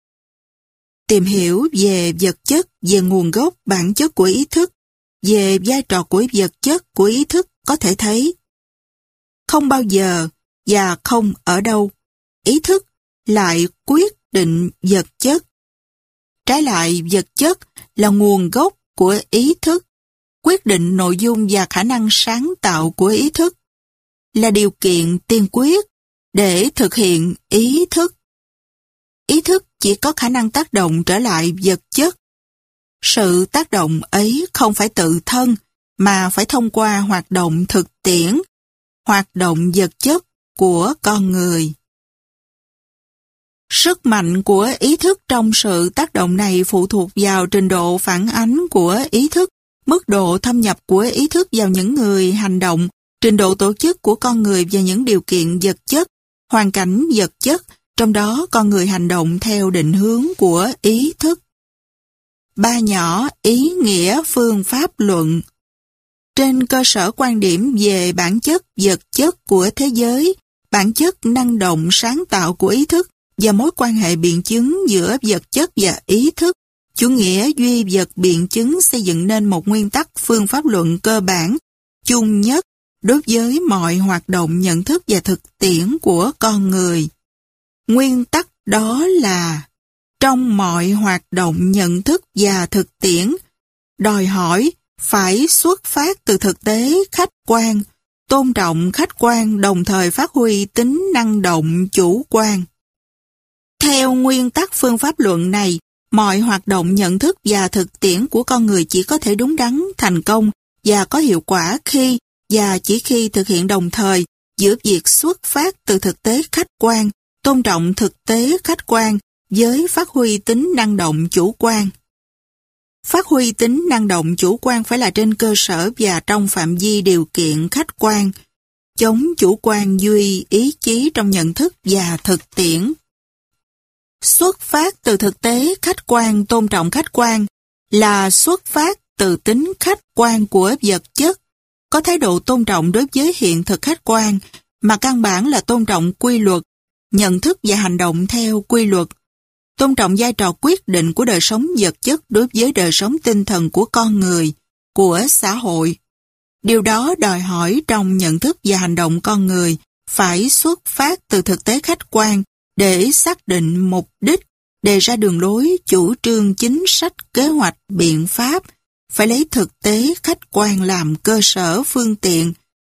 Tìm hiểu về vật chất, về nguồn gốc bản chất của ý thức, về vai trò của vật chất của ý thức có thể thấy không bao giờ và không ở đâu, ý thức lại quyết định vật chất. Trái lại, vật chất là nguồn gốc của ý thức, quyết định nội dung và khả năng sáng tạo của ý thức, là điều kiện tiên quyết để thực hiện ý thức. Ý thức chỉ có khả năng tác động trở lại vật chất. Sự tác động ấy không phải tự thân, mà phải thông qua hoạt động thực tiễn, hoạt động vật chất của con người. Sức mạnh của ý thức trong sự tác động này phụ thuộc vào trình độ phản ánh của ý thức, mức độ thâm nhập của ý thức vào những người hành động, trình độ tổ chức của con người và những điều kiện vật chất, hoàn cảnh vật chất, trong đó con người hành động theo định hướng của ý thức. Ba nhỏ ý nghĩa phương pháp luận. trên cơ sở quan điểm về bản chất vật chất của thế giới, bản chất năng động sáng tạo của ý thức và mối quan hệ biện chứng giữa vật chất và ý thức. Chủ nghĩa duy vật biện chứng xây dựng nên một nguyên tắc phương pháp luận cơ bản, chung nhất đối với mọi hoạt động nhận thức và thực tiễn của con người. Nguyên tắc đó là trong mọi hoạt động nhận thức và thực tiễn, đòi hỏi phải xuất phát từ thực tế khách quan, tôn trọng khách quan đồng thời phát huy tính năng động chủ quan. Theo nguyên tắc phương pháp luận này, mọi hoạt động nhận thức và thực tiễn của con người chỉ có thể đúng đắn, thành công và có hiệu quả khi và chỉ khi thực hiện đồng thời giữa việc xuất phát từ thực tế khách quan, tôn trọng thực tế khách quan với phát huy tính năng động chủ quan. Phát huy tính năng động chủ quan phải là trên cơ sở và trong phạm vi điều kiện khách quan, chống chủ quan duy ý chí trong nhận thức và thực tiễn. Xuất phát từ thực tế khách quan, tôn trọng khách quan là xuất phát từ tính khách quan của vật chất, có thái độ tôn trọng đối với hiện thực khách quan, mà căn bản là tôn trọng quy luật, nhận thức và hành động theo quy luật, tôn trọng vai trò quyết định của đời sống vật chất đối với đời sống tinh thần của con người, của xã hội. Điều đó đòi hỏi trong nhận thức và hành động con người phải xuất phát từ thực tế khách quan để xác định mục đích, đề ra đường lối, chủ trương, chính sách, kế hoạch, biện pháp, phải lấy thực tế khách quan làm cơ sở phương tiện.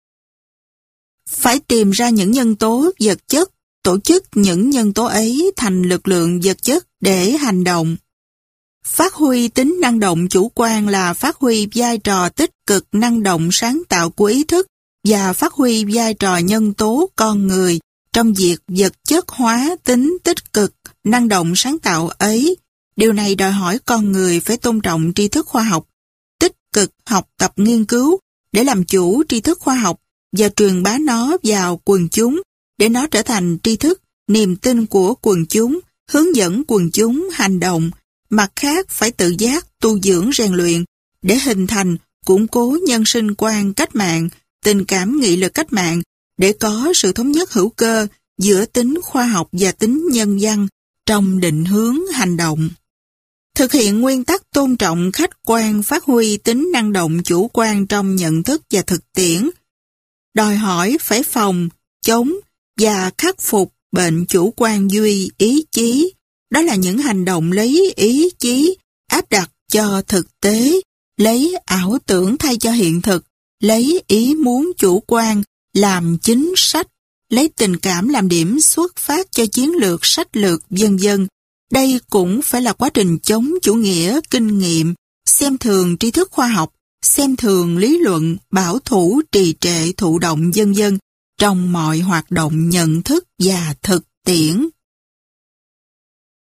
Phải tìm ra những nhân tố vật chất, tổ chức những nhân tố ấy thành lực lượng vật chất để hành động. Phát huy tính năng động chủ quan là phát huy vai trò tích cực năng động sáng tạo của ý thức và phát huy vai trò nhân tố con người trong việc vật chất hóa tính tích cực năng động sáng tạo ấy. Điều này đòi hỏi con người phải tôn trọng tri thức khoa học, tích cực học tập nghiên cứu để làm chủ tri thức khoa học và truyền bá nó vào quần chúng để nó trở thành tri thức, niềm tin của quần chúng, hướng dẫn quần chúng hành động. Mặt khác phải tự giác, tu dưỡng rèn luyện để hình thành, củng cố nhân sinh quan cách mạng, tình cảm nghị lực cách mạng để có sự thống nhất hữu cơ giữa tính khoa học và tính nhân văn trong định hướng hành động. Thực hiện nguyên tắc tôn trọng khách quan, phát huy tính năng động chủ quan trong nhận thức và thực tiễn, đòi hỏi phải phòng, chống và khắc phục bệnh chủ quan duy ý chí. Đó là những hành động lấy ý chí áp đặt cho thực tế, lấy ảo tưởng thay cho hiện thực, lấy ý muốn chủ quan làm chính sách, lấy tình cảm làm điểm xuất phát cho chiến lược, sách lược, vân vân. Đây cũng phải là quá trình chống chủ nghĩa kinh nghiệm, xem thường tri thức khoa học, xem thường lý luận, bảo thủ, trì trệ, thụ động, vân vân trong mọi hoạt động nhận thức và thực tiễn.